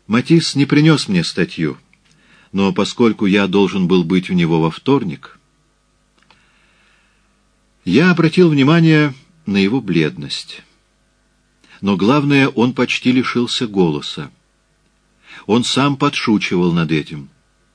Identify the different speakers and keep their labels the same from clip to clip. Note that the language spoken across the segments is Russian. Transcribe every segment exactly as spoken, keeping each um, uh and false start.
Speaker 1: Матисс не принес мне статью, но поскольку я должен был быть у него во вторник, я обратил внимание на его бледность. Но главное, он почти лишился голоса. Он сам подшучивал над этим.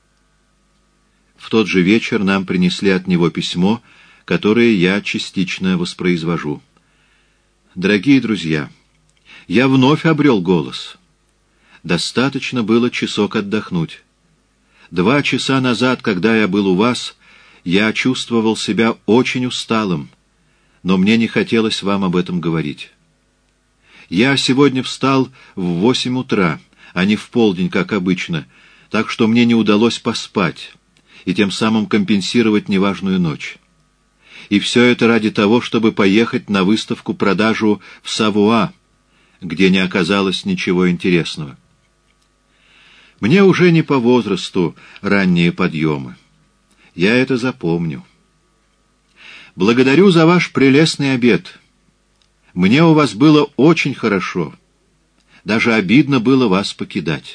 Speaker 1: В тот же вечер нам принесли от него письмо, которое я частично воспроизвожу. Дорогие друзья, я вновь обрел голос. Достаточно было часок отдохнуть. Два часа назад, когда я был у вас, я чувствовал себя очень усталым, но мне не хотелось вам об этом говорить. Я сегодня встал в восемь утра, а не в полдень, как обычно, так что мне не удалось поспать и тем самым компенсировать неважную ночь. И все это ради того, чтобы поехать на выставку-продажу в Савуа, где не оказалось ничего интересного. Мне уже не по возрасту ранние подъемы. Я это запомню. Благодарю за ваш прелестный обед. Мне у вас было очень хорошо. Даже обидно было вас покидать.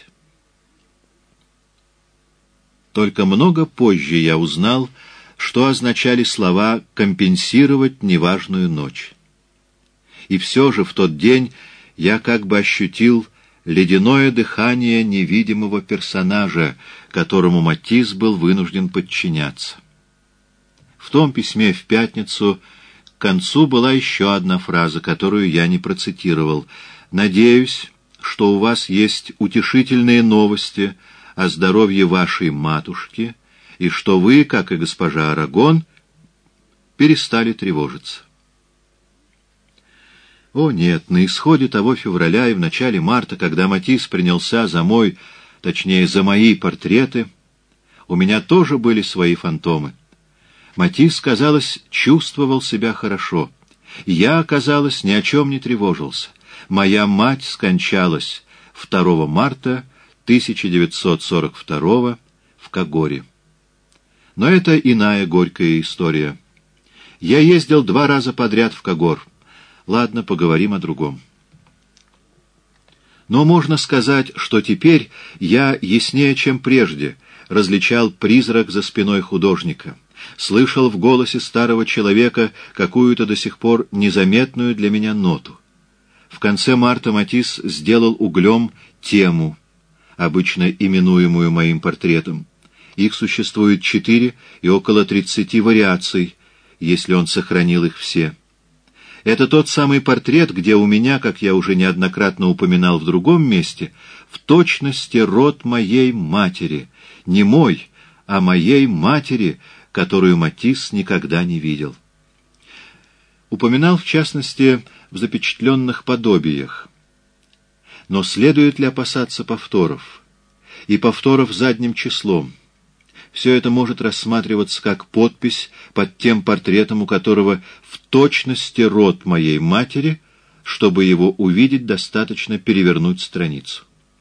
Speaker 1: Только много позже я узнал, что означали слова «компенсировать неважную ночь». И все же в тот день я как бы ощутил ледяное дыхание невидимого персонажа, которому Матисс был вынужден подчиняться. В том письме в пятницу к концу была еще одна фраза, которую я не процитировал. «Надеюсь, что у вас есть утешительные новости о здоровье вашей матушки, и что вы, как и госпожа Арагон, перестали тревожиться». О нет, на исходе того февраля и в начале марта, когда Матисс принялся за мой, точнее, за мои портреты, у меня тоже были свои фантомы. Матисс, казалось, чувствовал себя хорошо. Я, казалось, ни о чем не тревожился. Моя мать скончалась второго марта тысяча девятьсот сорок второго в Кагоре. Но это иная горькая история. Я ездил два раза подряд в Кагор. Ладно, поговорим о другом. Но можно сказать, что теперь я яснее, чем прежде, различал призрак за спиной художника, слышал в голосе старого человека какую-то до сих пор незаметную для меня ноту. В конце марта Матисс сделал углем тему, обычно именуемую моим портретом. Их существует четыре и около тридцати вариаций, если он сохранил их все. Это тот самый портрет, где у меня, как я уже неоднократно упоминал в другом месте, в точности род моей матери, не мой, а моей матери, которую Матисс никогда не видел. Упоминал, в частности, в запечатленных подобиях. Но следует ли опасаться повторов? И повторов задним числом? Все это может рассматриваться как подпись под тем портретом, у которого в точности род моей матери, чтобы его увидеть, достаточно перевернуть страницу.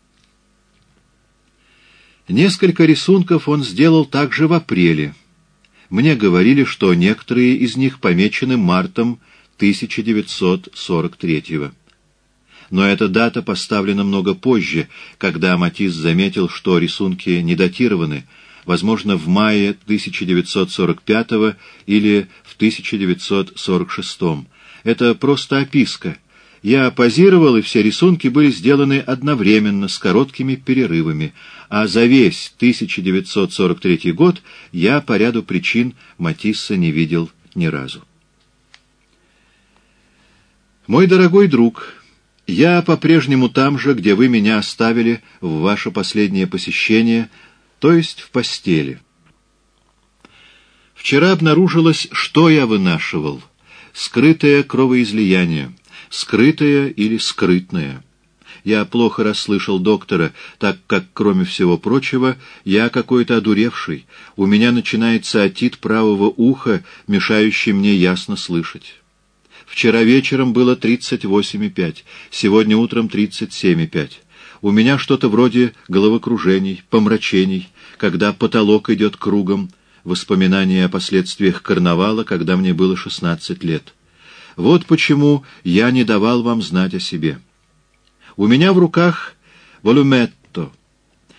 Speaker 1: Несколько рисунков он сделал также в апреле. Мне говорили, что некоторые из них помечены мартом тысяча девятьсот сорок третьего. Но эта дата поставлена много позже, когда Матисс заметил, что рисунки не датированы, возможно, в мае тысяча девятьсот сорок пятого или в тысяча девятьсот сорок шестом. Это просто описка. Я позировал, и все рисунки были сделаны одновременно, с короткими перерывами, а за весь тысяча девятьсот сорок третий год я по ряду причин Матисса не видел ни разу. Мой дорогой друг, я по-прежнему там же, где вы меня оставили в ваше последнее посещение, то есть в постели. Вчера обнаружилось, что я вынашивал. Скрытое кровоизлияние, скрытое или скрытное. Я плохо расслышал доктора, так как, кроме всего прочего, я какой-то одуревший. У меня начинается отит правого уха, мешающий мне ясно слышать. Вчера вечером было тридцать восемь и пять, сегодня утром тридцать семь и пять. У меня что-то вроде головокружений, помрачений, когда потолок идет кругом, воспоминания о последствиях карнавала, когда мне было шестнадцать лет. Вот почему я не давал вам знать о себе. У меня в руках волюметто,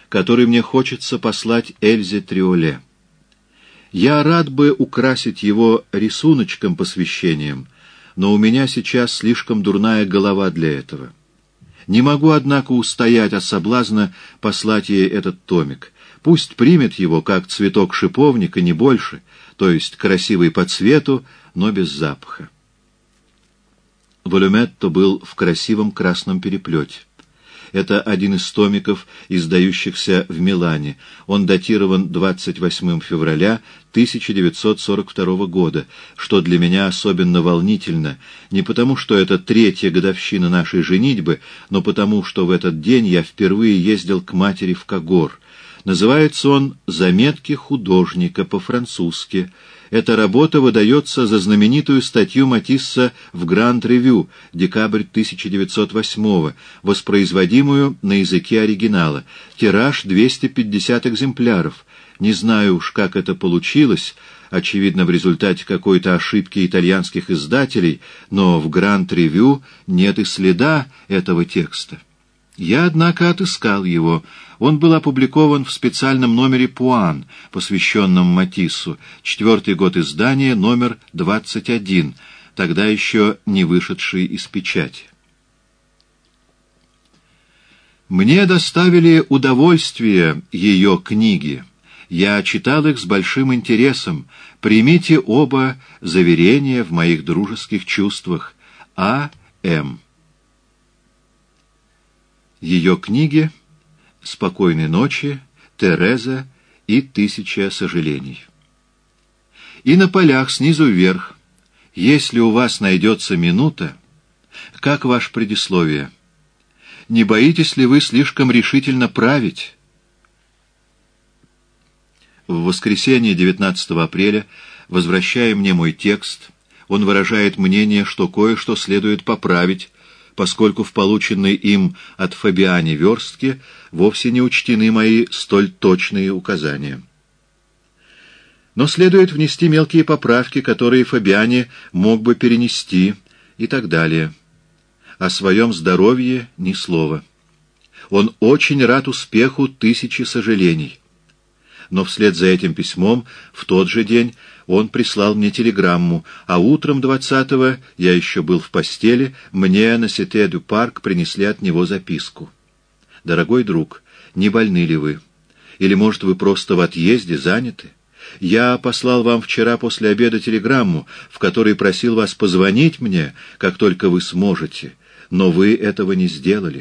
Speaker 1: который мне хочется послать Эльзе Триоле. Я рад бы украсить его рисуночком-посвящением, но у меня сейчас слишком дурная голова для этого. Не могу, однако, устоять от соблазна послать ей этот томик. Пусть примет его, как цветок шиповника, не больше, то есть красивый по цвету, но без запаха. Волюметто был в красивом красном переплете. Это один из томиков, издающихся в Милане. Он датирован двадцать восьмого февраля тысяча девятьсот сорок второго года, что для меня особенно волнительно, не потому, что это третья годовщина нашей женитьбы, но потому, что в этот день я впервые ездил к матери в Кагор. Называется он «Заметки художника» по-французски. Эта работа выдается за знаменитую статью Матисса в Гранд-Ревю, декабрь тысяча девятьсот восьмого, воспроизводимую на языке оригинала. Тираж двести пятьдесят экземпляров. Не знаю уж, как это получилось, очевидно, в результате какой-то ошибки итальянских издателей, но в Гранд-Ревю нет и следа этого текста. Я, однако, отыскал его. Он был опубликован в специальном номере «Пуан», посвященном Матиссу, четвертый год издания, номер двадцать один, тогда еще не вышедший из печати. Мне доставили удовольствие ее книги. Я читал их с большим интересом. Примите оба заверения в моих дружеских чувствах. А. М. Ее книги «Спокойной ночи», «Тереза» и «Тысяча сожалений». И на полях снизу вверх, если у вас найдется минута, как ваше предисловие, не боитесь ли вы слишком решительно править? В воскресенье девятнадцатого апреля, возвращая мне мой текст, он выражает мнение, что кое-что следует поправить, поскольку в полученной им от Фабиани верстке вовсе не учтены мои столь точные указания. Но следует внести мелкие поправки, которые Фабиани мог бы перенести, и так далее. О своем здоровье ни слова. Он очень рад успеху «Тысячи сожалений». Но вслед за этим письмом в тот же день он прислал мне телеграмму, а утром двадцатого, я еще был в постели, мне на Сите-дю-Парк принесли от него записку. «Дорогой друг, не больны ли вы? Или, может, вы просто в отъезде, заняты? Я послал вам вчера после обеда телеграмму, в которой просил вас позвонить мне, как только вы сможете, но вы этого не сделали».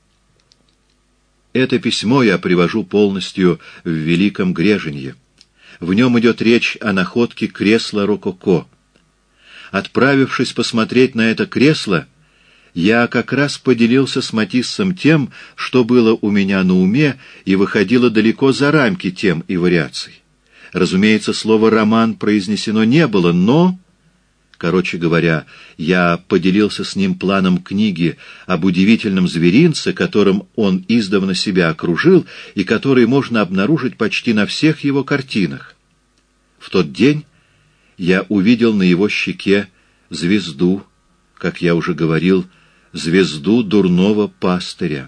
Speaker 1: Это письмо я привожу полностью в Великом Греженье. В нем идет речь о находке кресла рококо. Отправившись посмотреть на это кресло, я как раз поделился с Матиссом тем, что было у меня на уме и выходило далеко за рамки тем и вариаций. Разумеется, слово «роман» произнесено не было, но... Короче говоря, я поделился с ним планом книги об удивительном зверинце, которым он издавна себя окружил и который можно обнаружить почти на всех его картинах. В тот день я увидел на его щеке звезду, как я уже говорил, звезду дурного пастыря.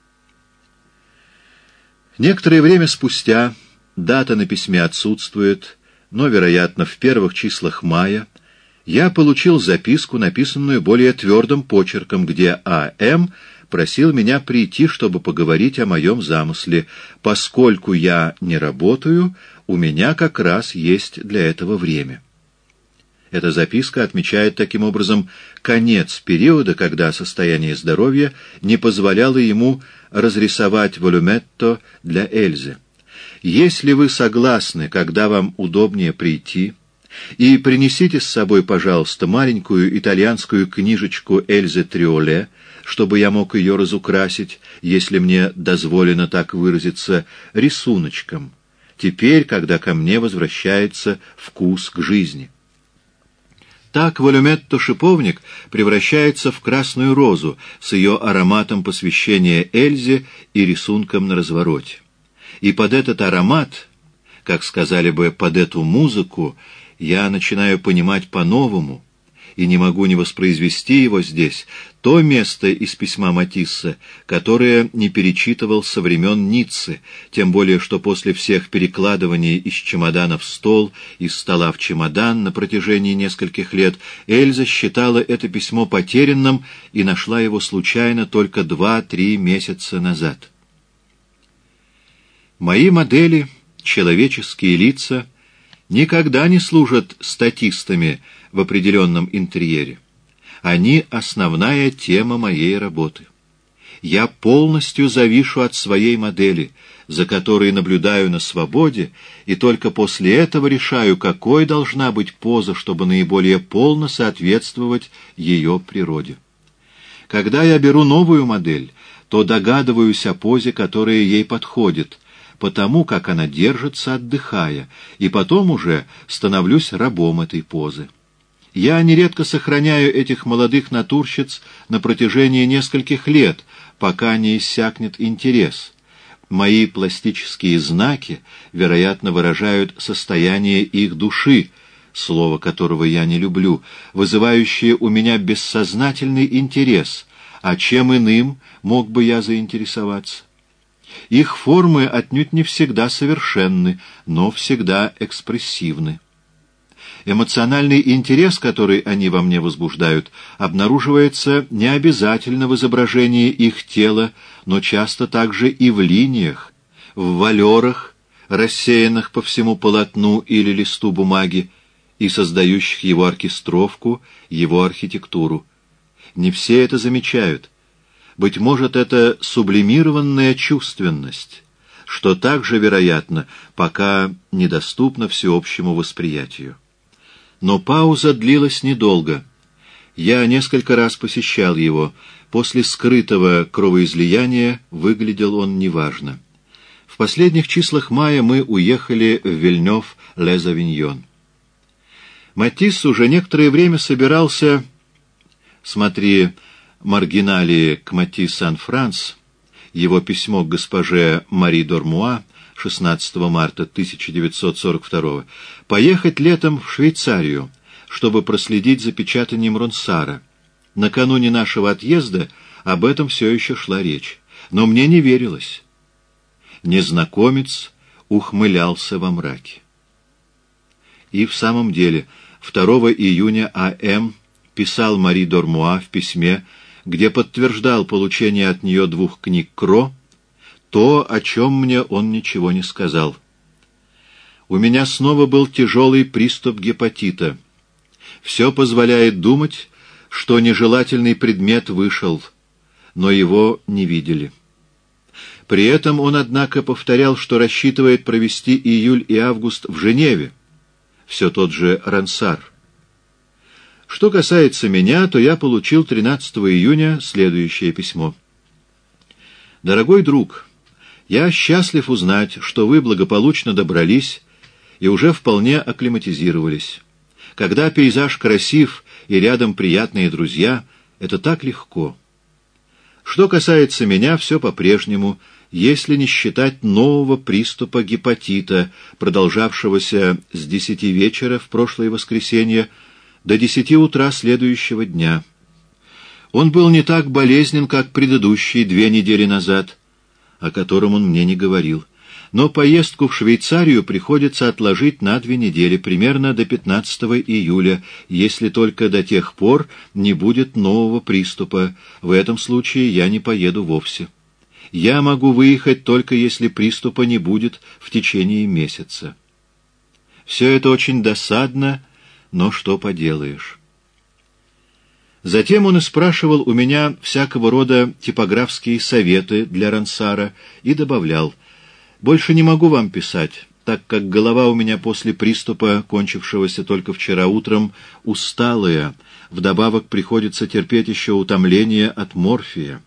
Speaker 1: Некоторое время спустя, дата на письме отсутствует, но, вероятно, в первых числах мая, я получил записку, написанную более твердым почерком, где А М просил меня прийти, чтобы поговорить о моем замысле. Поскольку я не работаю, у меня как раз есть для этого время. Эта записка отмечает таким образом конец периода, когда состояние здоровья не позволяло ему разрисовать волюметто для Эльзы. Если вы согласны, когда вам удобнее прийти, и принесите с собой, пожалуйста, маленькую итальянскую книжечку Эльзы Триоле, чтобы я мог ее разукрасить, если мне дозволено так выразиться, рисуночком, теперь, когда ко мне возвращается вкус к жизни. Так волюметто-шиповник превращается в красную розу с ее ароматом посвящения Эльзе и рисунком на развороте. И под этот аромат, как сказали бы, под эту музыку, я начинаю понимать по-новому, и не могу не воспроизвести его здесь, то место из письма Матисса, которое не перечитывал со времен Ниццы, тем более что после всех перекладываний из чемодана в стол, из стола в чемодан на протяжении нескольких лет, Эльза считала это письмо потерянным и нашла его случайно только два-три месяца назад. Мои модели, человеческие лица, никогда не служат статистами в определенном интерьере. Они — основная тема моей работы. Я полностью завишу от своей модели, за которой наблюдаю на свободе, и только после этого решаю, какой должна быть поза, чтобы наиболее полно соответствовать ее природе. Когда я беру новую модель, то догадываюсь о позе, которая ей подходит, потому как она держится, отдыхая, и потом уже становлюсь рабом этой позы. Я нередко сохраняю этих молодых натурщиц на протяжении нескольких лет, пока не иссякнет интерес. Мои пластические знаки, вероятно, выражают состояние их души, слово которого я не люблю, вызывающее у меня бессознательный интерес, а чем иным мог бы я заинтересоваться? Их формы отнюдь не всегда совершенны, но всегда экспрессивны. Эмоциональный интерес, который они во мне возбуждают, обнаруживается не обязательно в изображении их тела, но часто также и в линиях, в валерах, рассеянных по всему полотну или листу бумаги, и создающих его оркестровку, его архитектуру. Не все это замечают. Быть может, это сублимированная чувственность, что также, вероятно, пока недоступно всеобщему восприятию. Но пауза длилась недолго. Я несколько раз посещал его. После скрытого кровоизлияния выглядел он неважно. В последних числах мая мы уехали в Вильнёв-лез-Авиньон. Матисс уже некоторое время собирался... Смотри «Маргиналии к Матисс Сан-Франс», его письмо к госпоже Мари Дормуа, шестнадцатого марта тысяча девятьсот сорок второго, поехать летом в Швейцарию, чтобы проследить за печатанием Ронсара. Накануне нашего отъезда об этом все еще шла речь, но мне не верилось. Незнакомец ухмылялся во мраке. И в самом деле второго июня А М писал Мари Дормуа в письме, где подтверждал получение от нее двух книг Кро, то, о чем мне он ничего не сказал. У меня снова был тяжелый приступ гепатита. Все позволяет думать, что нежелательный предмет вышел, но его не видели. При этом он, однако, повторял, что рассчитывает провести июль и август в Женеве. Все тот же Ронсар. Что касается меня, то я получил тринадцатого июня следующее письмо. «Дорогой друг, я счастлив узнать, что вы благополучно добрались и уже вполне акклиматизировались. Когда пейзаж красив и рядом приятные друзья, это так легко. Что касается меня, все по-прежнему, если не считать нового приступа гепатита, продолжавшегося с десяти вечера в прошлое воскресенье до десяти утра следующего дня. Он был не так болезнен, как предыдущие две недели назад, о котором он мне не говорил. Но поездку в Швейцарию приходится отложить на две недели, примерно до пятнадцатого июля, если только до тех пор не будет нового приступа. В этом случае я не поеду вовсе. Я могу выехать только если приступа не будет в течение месяца. Все это очень досадно, но что поделаешь. Затем он и спрашивал у меня всякого рода типографские советы для Ронсара и добавлял: «Больше не могу вам писать, так как голова у меня после приступа, кончившегося только вчера утром, усталая, вдобавок приходится терпеть еще утомление от морфия».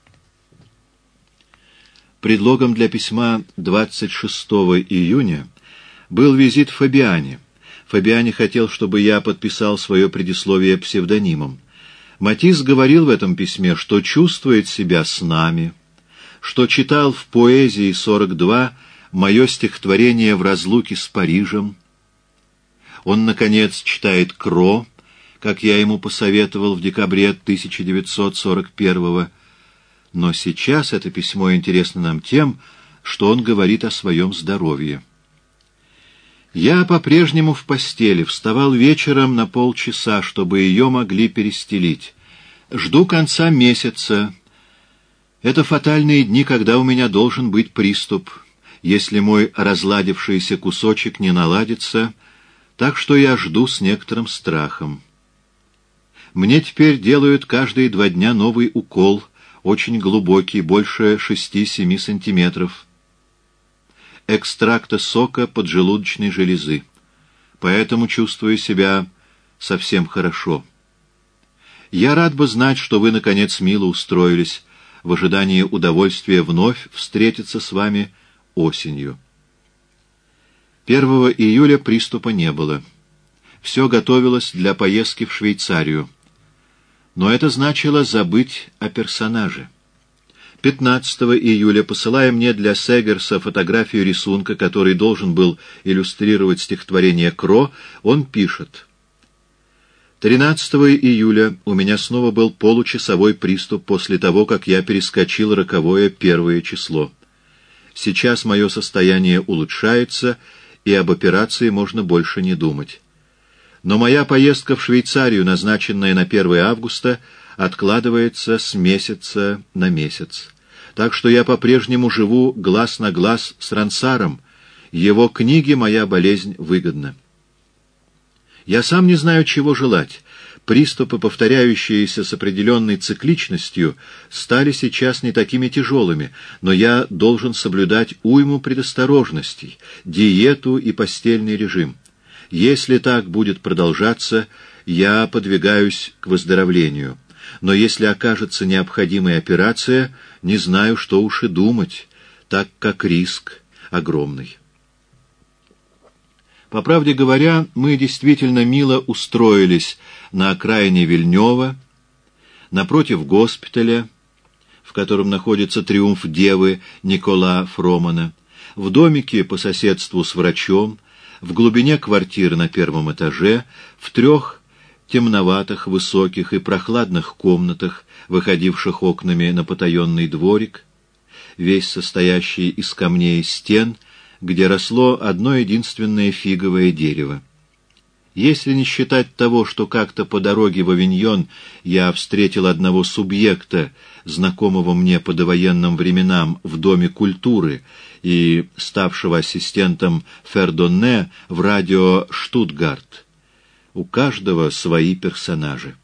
Speaker 1: Предлогом для письма двадцать шестого июня был визит Фабиани. Фабиани хотел, чтобы я подписал свое предисловие псевдонимом. Матисс говорил в этом письме, что чувствует себя с нами, что читал в поэзии сорок два мое стихотворение «В разлуке с Парижем». Он, наконец, читает Кро, как я ему посоветовал в декабре тысяча девятьсот сорок первого. Но сейчас это письмо интересно нам тем, что он говорит о своем здоровье. Я по-прежнему в постели, вставал вечером на полчаса, чтобы ее могли перестелить. Жду конца месяца. Это фатальные дни, когда у меня должен быть приступ, если мой разладившийся кусочек не наладится, так что я жду с некоторым страхом. Мне теперь делают каждые два дня новый укол, очень глубокий, больше шести-семи сантиметров, экстракта сока поджелудочной железы. Поэтому чувствую себя совсем хорошо. Я рад бы знать, что вы, наконец, мило устроились в ожидании удовольствия вновь встретиться с вами осенью. первого июля приступа не было. Все готовилось для поездки в Швейцарию. Но это значило забыть о персонаже. пятнадцатого июля, посылая мне для Сегерса фотографию рисунка, который должен был иллюстрировать стихотворение Кро, он пишет: тринадцатого июля у меня снова был получасовой приступ после того, как я перескочил роковое первое число. Сейчас мое состояние улучшается, и об операции можно больше не думать. Но моя поездка в Швейцарию, назначенная на первое августа, откладывается с месяца на месяц. Так что я по-прежнему живу глаз на глаз с Рансаром. Его книге моя болезнь выгодна. Я сам не знаю, чего желать. Приступы, повторяющиеся с определенной цикличностью, стали сейчас не такими тяжелыми, но я должен соблюдать уйму предосторожностей, диету и постельный режим. Если так будет продолжаться, я подвигаюсь к выздоровлению. Но если окажется необходимая операция, не знаю, что уж и думать, так как риск огромный. По правде говоря, мы действительно мило устроились на окраине Вильнёва, напротив госпиталя, в котором находится триумф девы Никола Фромана, в домике по соседству с врачом, в глубине квартиры на первом этаже, в трех темноватых, высоких и прохладных комнатах, выходивших окнами на потаенный дворик, весь состоящий из камней и стен, где росло одно единственное фиговое дерево. Если не считать того, что как-то по дороге в Авиньон я встретил одного субъекта, знакомого мне по довоенным временам в Доме культуры и ставшего ассистентом Фердонне в радио «Штутгарт», у каждого свои персонажи.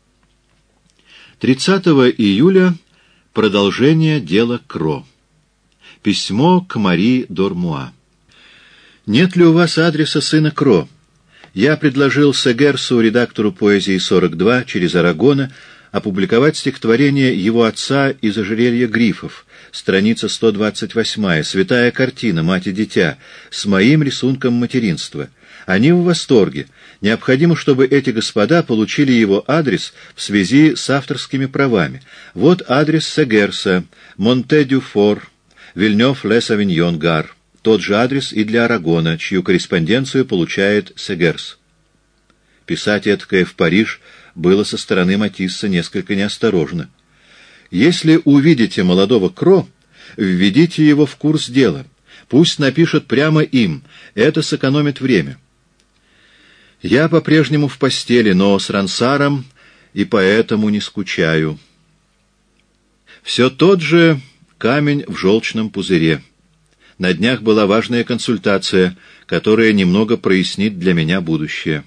Speaker 1: тридцатого июля продолжение дела Кро. Письмо к Мари Дормуа. «Нет ли у вас адреса сына Кро? Я предложил Сегерсу, редактору поэзии сорок два, через Арагона, опубликовать стихотворение его отца из ожерелья грифов, страница сто двадцать восьмая, святая картина, мать и дитя, с моим рисунком материнства. Они в восторге. Необходимо, чтобы эти господа получили его адрес в связи с авторскими правами. Вот адрес Сегерса, Монте-дю-Фор, Вильнёв-лес-Авиньон-Гар. Тот же адрес и для Арагона, чью корреспонденцию получает Сегерс». Писать этакое в Париж было со стороны Матисса несколько неосторожно. «Если увидите молодого Кро, введите его в курс дела. Пусть напишет прямо им, это сэкономит время. Я по-прежнему в постели, но с Рансаром, и поэтому не скучаю. Все тот же камень в желчном пузыре. На днях была важная консультация, которая немного прояснит для меня будущее.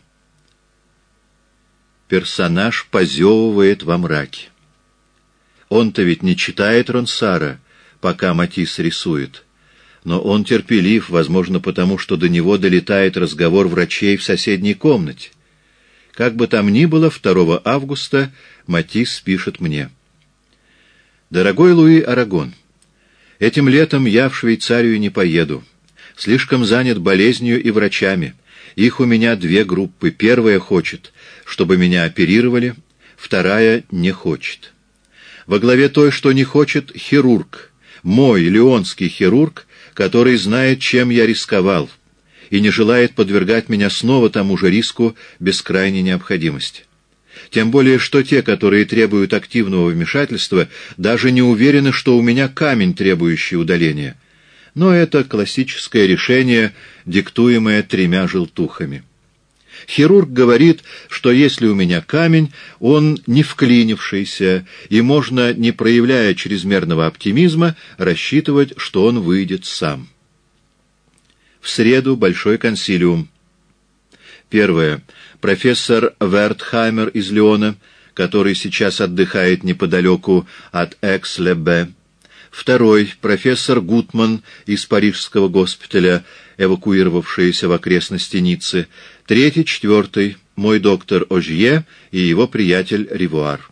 Speaker 1: Персонаж позевывает во мраке. Он-то ведь не читает Рансара, пока Матисс рисует. Но он терпелив, возможно, потому что до него долетает разговор врачей в соседней комнате. Как бы там ни было, второго августа Матисс пишет мне. «Дорогой Луи Арагон, этим летом я в Швейцарию не поеду. Слишком занят болезнью и врачами. Их у меня две группы. Первая хочет, чтобы меня оперировали, вторая не хочет. Во главе той, что не хочет, хирург, мой леонский хирург, который знает, чем я рисковал, и не желает подвергать меня снова тому же риску без крайней необходимости. Тем более, что те, которые требуют активного вмешательства, даже не уверены, что у меня камень, требующий удаления. Но это классическое решение, диктуемое тремя желтухами. Хирург говорит, что если у меня камень, он не вклинившийся, и можно, не проявляя чрезмерного оптимизма, рассчитывать, что он выйдет сам. В среду большой консилиум. Первое. Профессор Вертхаймер из Лиона, который сейчас отдыхает неподалеку от Экс-Лебе. Второй. Профессор Гутман из парижского госпиталя, эвакуировавшийся в окрестности Ниццы. Третий, четвертый. Мой доктор Ожье и его приятель Ривуар.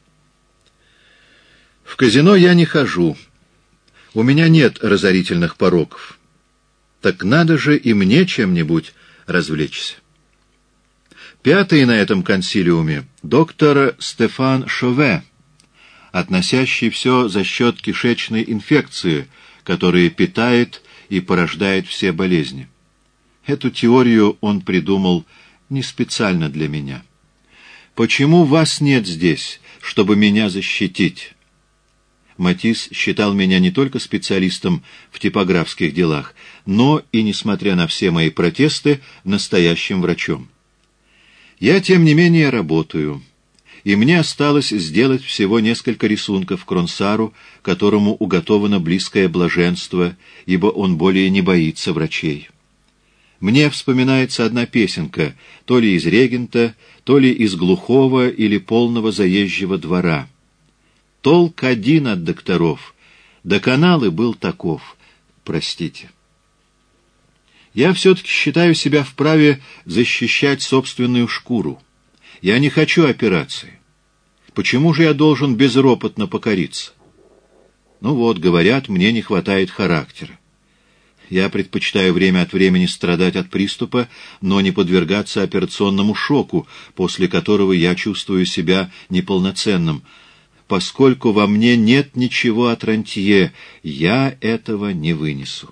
Speaker 1: В казино я не хожу. У меня нет разорительных пороков. Так надо же и мне чем-нибудь развлечься. Пятый на этом консилиуме — доктор Стефан Шове, относящий все за счет кишечной инфекции, которая питает и порождает все болезни. Эту теорию он придумал не специально для меня. «Почему вас нет здесь, чтобы меня защитить?» Матисс считал меня не только специалистом в типографских делах, но и, несмотря на все мои протесты, настоящим врачом. Я, тем не менее, работаю, и мне осталось сделать всего несколько рисунков Кронсару, которому уготовано близкое блаженство, ибо он более не боится врачей. Мне вспоминается одна песенка, то ли из Регента, то ли из глухого или полного заезжего двора. Толк один от докторов, да канал и был таков, простите. Я все-таки считаю себя вправе защищать собственную шкуру. Я не хочу операции. Почему же я должен безропотно покориться? Ну вот, говорят, мне не хватает характера. Я предпочитаю время от времени страдать от приступа, но не подвергаться операционному шоку, после которого я чувствую себя неполноценным. Поскольку во мне нет ничего от рантье, я этого не вынесу.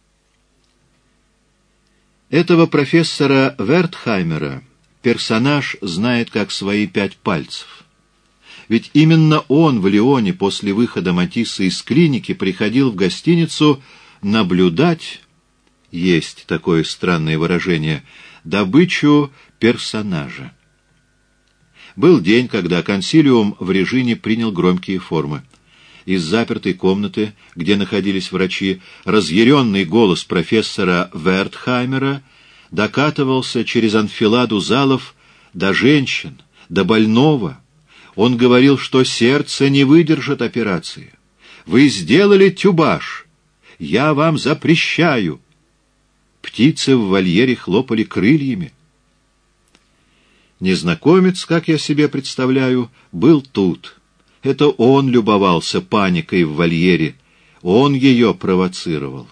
Speaker 1: Этого профессора Вертхаймера персонаж знает как свои пять пальцев. Ведь именно он в Лионе после выхода Матисса из клиники приходил в гостиницу наблюдать, есть такое странное выражение, добычу персонажа. Был день, когда консилиум в Режине принял громкие формы. Из запертой комнаты, где находились врачи, разъяренный голос профессора Вертхаймера докатывался через анфиладу залов до женщин, до больного. Он говорил, что сердце не выдержит операции. «Вы сделали тюбаш! Я вам запрещаю!» Птицы в вольере хлопали крыльями. Незнакомец, как я себе представляю, был тут. Это он любовался паникой в вольере, он ее провоцировал.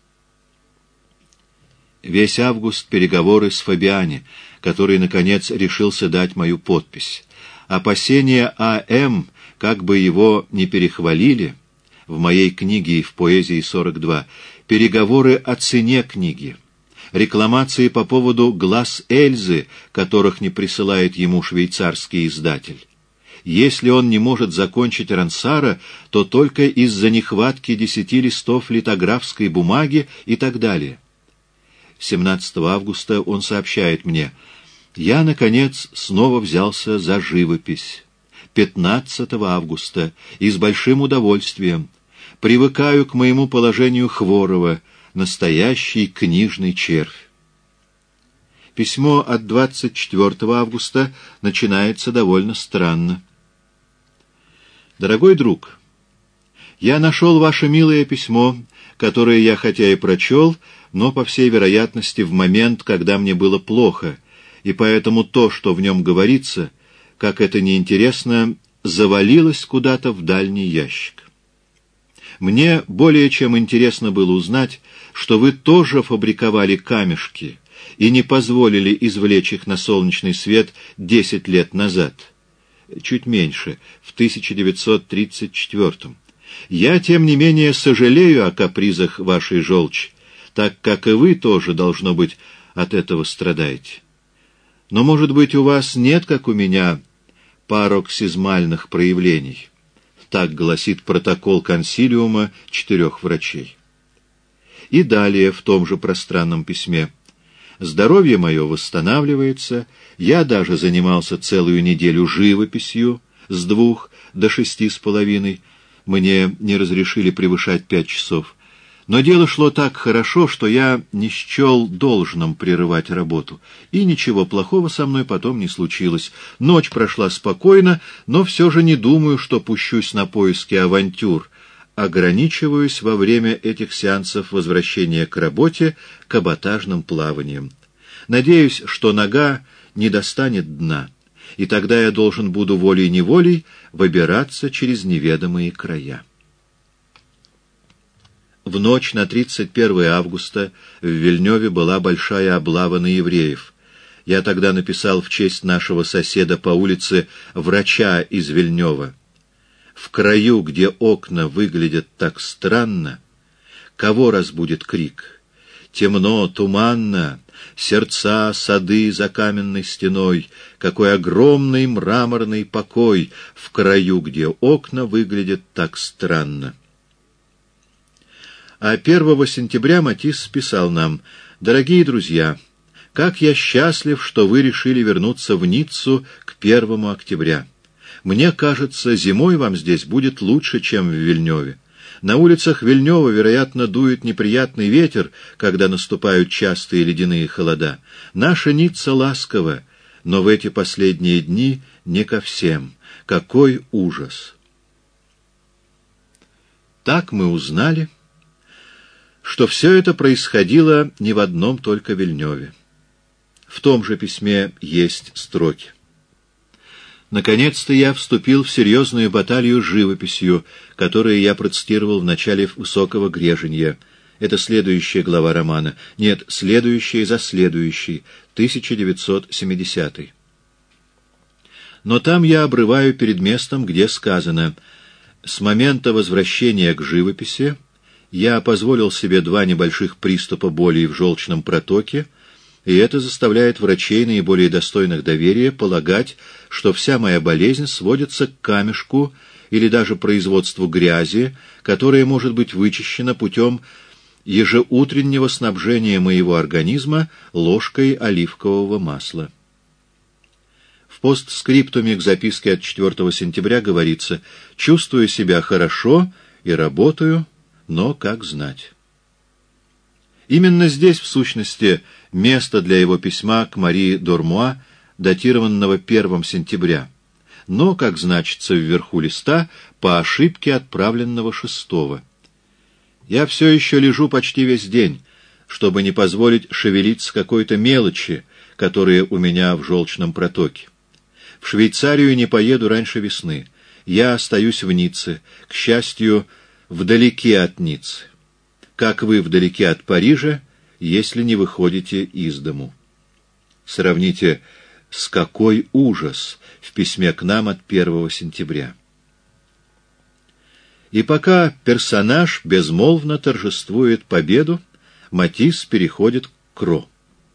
Speaker 1: Весь август переговоры с Фабиани, который, наконец, решился дать мою подпись. Опасения А М, как бы его не перехвалили, в моей книге и в поэзии сорок два, переговоры о цене книги, рекламации по поводу глаз Эльзы, которых не присылает ему швейцарский издатель. Если он не может закончить Рансара, то только из-за нехватки десяти листов литографской бумаги и так далее. семнадцатого августа он сообщает мне: «Я, наконец, снова взялся за живопись. пятнадцатого августа и с большим удовольствием. Привыкаю к моему положению Хворова, настоящий книжный червь». Письмо от двадцать четвёртого августа начинается довольно странно. «Дорогой друг, я нашел ваше милое письмо, которое я хотя и прочел, но, по всей вероятности, в момент, когда мне было плохо, и поэтому то, что в нем говорится, как это неинтересно, завалилось куда-то в дальний ящик. Мне более чем интересно было узнать, что вы тоже фабриковали камешки и не позволили извлечь их на солнечный свет десять лет назад. Чуть меньше, в тысяча девятьсот тридцать четвёртом. Я, тем не менее, сожалею о капризах вашей желчи, так как и вы тоже, должно быть, от этого страдаете. Но, может быть, у вас нет, как у меня, пароксизмальных проявлений. Так гласит протокол консилиума четырех врачей. И далее в том же пространном письме: «Здоровье мое восстанавливается, я даже занимался целую неделю живописью с двух до шести с половиной, мне не разрешили превышать пять часов. Но дело шло так хорошо, что я не счел должным прерывать работу, и ничего плохого со мной потом не случилось. Ночь прошла спокойно, но все же не думаю, что пущусь на поиски авантюр. Ограничиваюсь во время этих сеансов возвращения к работе каботажным плаванием. Надеюсь, что нога не достанет дна, и тогда я должен буду волей-неволей выбираться через неведомые края». В ночь на тридцать первое августа в Вильнёве была большая облава на евреев. Я тогда написал в честь нашего соседа по улице, врача из Вильнёва: «В краю, где окна выглядят так странно, кого разбудит крик? Темно, туманно, сердца, сады за каменной стеной, какой огромный мраморный покой в краю, где окна выглядят так странно». А первого сентября Матисс писал нам: «Дорогие друзья, как я счастлив, что вы решили вернуться в Ниццу к первому октября. Мне кажется, зимой вам здесь будет лучше, чем в Вильнёве. На улицах Вильнёва, вероятно, дует неприятный ветер, когда наступают частые ледяные холода. Наша Ницца ласкова, но в эти последние дни не ко всем. Какой ужас!» Так мы узнали, что все это происходило не в одном только Вильнёве. В том же письме есть строки: «Наконец-то я вступил в серьезную баталию с живописью, которую я процитировал в начале «Высокого греженья». Это следующая глава романа. Нет, следующая за следующей, тысяча девятьсот семидесятый. Но там я обрываю перед местом, где сказано: «С момента возвращения к живописи я позволил себе два небольших приступа боли в желчном протоке, и это заставляет врачей, наиболее достойных доверия, полагать, что вся моя болезнь сводится к камешку или даже производству грязи, которая может быть вычищена путем ежеутреннего снабжения моего организма ложкой оливкового масла». В постскриптуме к записке от четвёртого сентября говорится: «Чувствую себя хорошо и работаю, но как знать». Именно здесь, в сущности, место для его письма к Марии Дормуа, датированного первого сентября, но, как значится вверху листа, по ошибке отправленного шестого. «Я все еще лежу почти весь день, чтобы не позволить шевелиться какой-то мелочи, которая у меня в желчном протоке. В Швейцарию не поеду раньше весны. Я остаюсь в Ницце, к счастью, вдалеке от Ниццы, как вы вдалеке от Парижа, если не выходите из дому». Сравните «С какой ужас» в письме к нам от первого сентября. И пока персонаж безмолвно торжествует победу, Матисс переходит к Кро.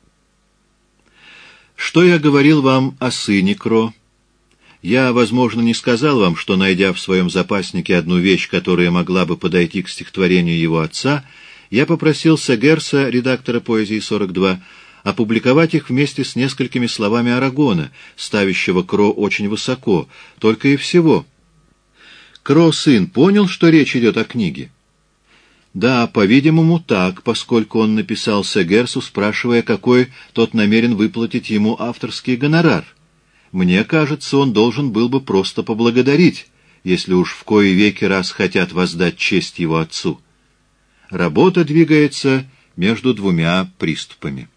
Speaker 1: Что я говорил вам о сыне Кро? Я, возможно, не сказал вам, что, найдя в своем запаснике одну вещь, которая могла бы подойти к стихотворению его отца, я попросил Сегерса, редактора «Поэзии сорок два», опубликовать их вместе с несколькими словами Арагона, ставящего Кро очень высоко, только и всего. Кро сын понял, что речь идет о книге? Да, по-видимому, так, поскольку он написал Сегерсу, спрашивая, какой тот намерен выплатить ему авторский гонорар. Мне кажется, он должен был бы просто поблагодарить, если уж в кои веки раз хотят воздать честь его отцу. Работа двигается между двумя приступами.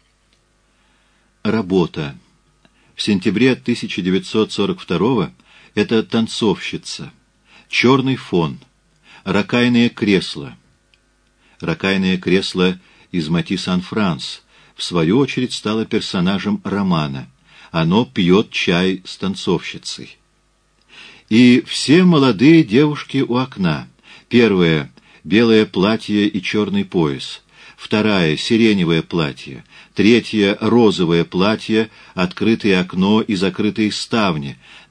Speaker 1: Работа. В сентябре тысяча девятьсот сорок второго это танцовщица, черный фон, ракайное кресло. Ракайное кресло из Матисс-Ан-Франс, в свою очередь, стало персонажем романа. Оно пьет чай с танцовщицей. И все молодые девушки у окна. Первая — белое платье и черный пояс. Вторая — сиреневое платье. Третья — розовое платье, открытое окно и закрытые ставни.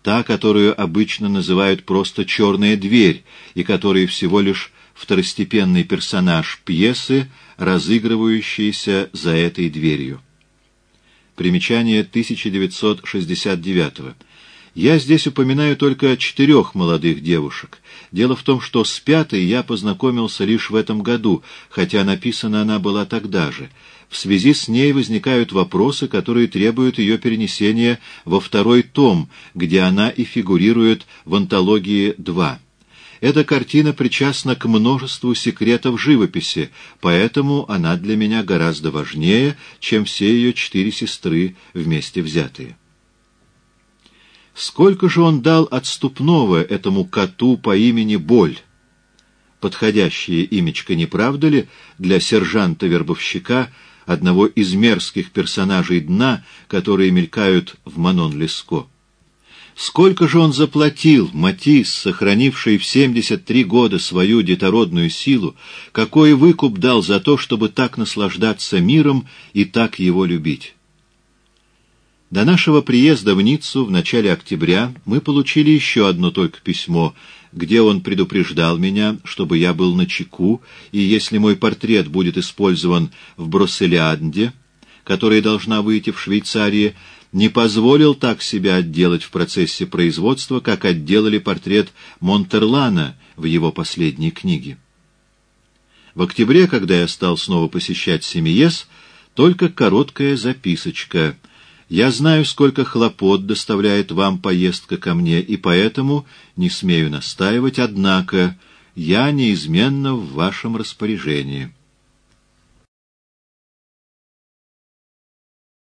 Speaker 1: та, которую обычно называют просто «черная дверь», и которая всего лишь второстепенный персонаж пьесы, разыгрывающийся за этой дверью. Примечание тысяча девятьсот шестьдесят девятого. Я здесь упоминаю только четырех молодых девушек. Дело в том, что с пятой я познакомился лишь в этом году, хотя написана она была тогда же. В связи с ней возникают вопросы, которые требуют ее перенесения во второй том, где она и фигурирует в антологии два. Эта картина причастна к множеству секретов живописи, поэтому она для меня гораздо важнее, чем все ее четыре сестры вместе взятые. Сколько же он дал отступного этому коту по имени Боль? Подходящее имечко, не правда ли, для сержанта-вербовщика, одного из мерзких персонажей дна, которые мелькают в Манон-Леско? Сколько же он заплатил, Матисс, сохранивший в семьдесят три года свою детородную силу, какой выкуп дал за то, чтобы так наслаждаться миром и так его любить? До нашего приезда в Ниццу в начале октября мы получили еще одно только письмо, где он предупреждал меня, чтобы я был начеку, и если мой портрет будет использован в Бросселианде, которая должна выйти в Швейцарии, не позволил так себя отделать в процессе производства, как отделали портрет Монтерлана в его последней книге. В октябре, когда я стал снова посещать Семиез, только короткая записочка. «Я знаю, сколько хлопот доставляет вам поездка ко мне, и поэтому не смею настаивать, однако я неизменно в вашем распоряжении».